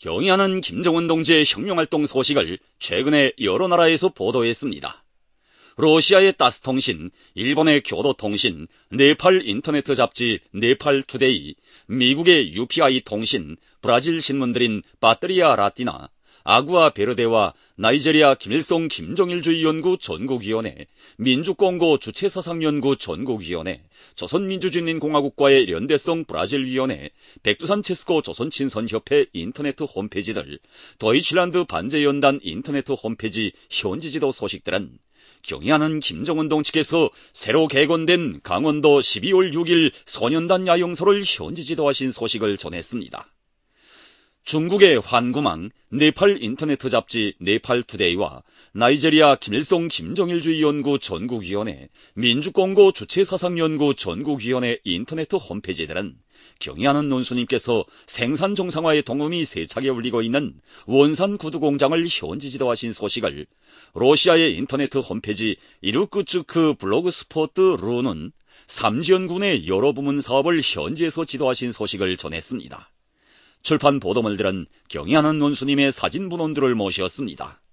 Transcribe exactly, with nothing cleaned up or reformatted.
경의하는 김정은 동지의 혁명활동 소식을 최근에 여러 나라에서 보도했습니다. 러시아의 따스통신, 일본의 교도통신, 네팔 인터넷 잡지 네팔투데이, 미국의 유피아이 통신, 브라질 신문들인 빠뜨리아 라티나, 아구아 베르데와 나이제리아 김일성 김정일주의 연구 전국위원회, 민주공고 주체사상연구 전국위원회, 조선민주주의인공화국과의 연대성 브라질위원회, 백두산 체스코 조선친선협회 인터넷 홈페이지들, 도이칠란드 반제연단 인터넷 홈페이지 현지지도 소식들은 경의하는 김정은 동지께서 새로 개건된 강원도 십이월 육일 소년단 야영소를 현지 지도하신 소식을 전했습니다. 중국의 환구망, 네팔 인터넷 잡지 네팔투데이와 나이제리아 김일성 김정일주의 연구 전국위원회, 민주공고 주체사상연구 전국위원회 인터넷 홈페이지들은 경의하는 논수님께서 생산 정상화의 동음이 세차게 울리고 있는 원산 구두 공장을 현지 지도하신 소식을 러시아의 인터넷 홈페이지 이르쿠츠크 블로그스포트 루는 삼지연군의 여러 부문 사업을 현지에서 지도하신 소식을 전했습니다. 출판 보도물들은 경의하는 논수님의 사진 분원들을 모셨습니다.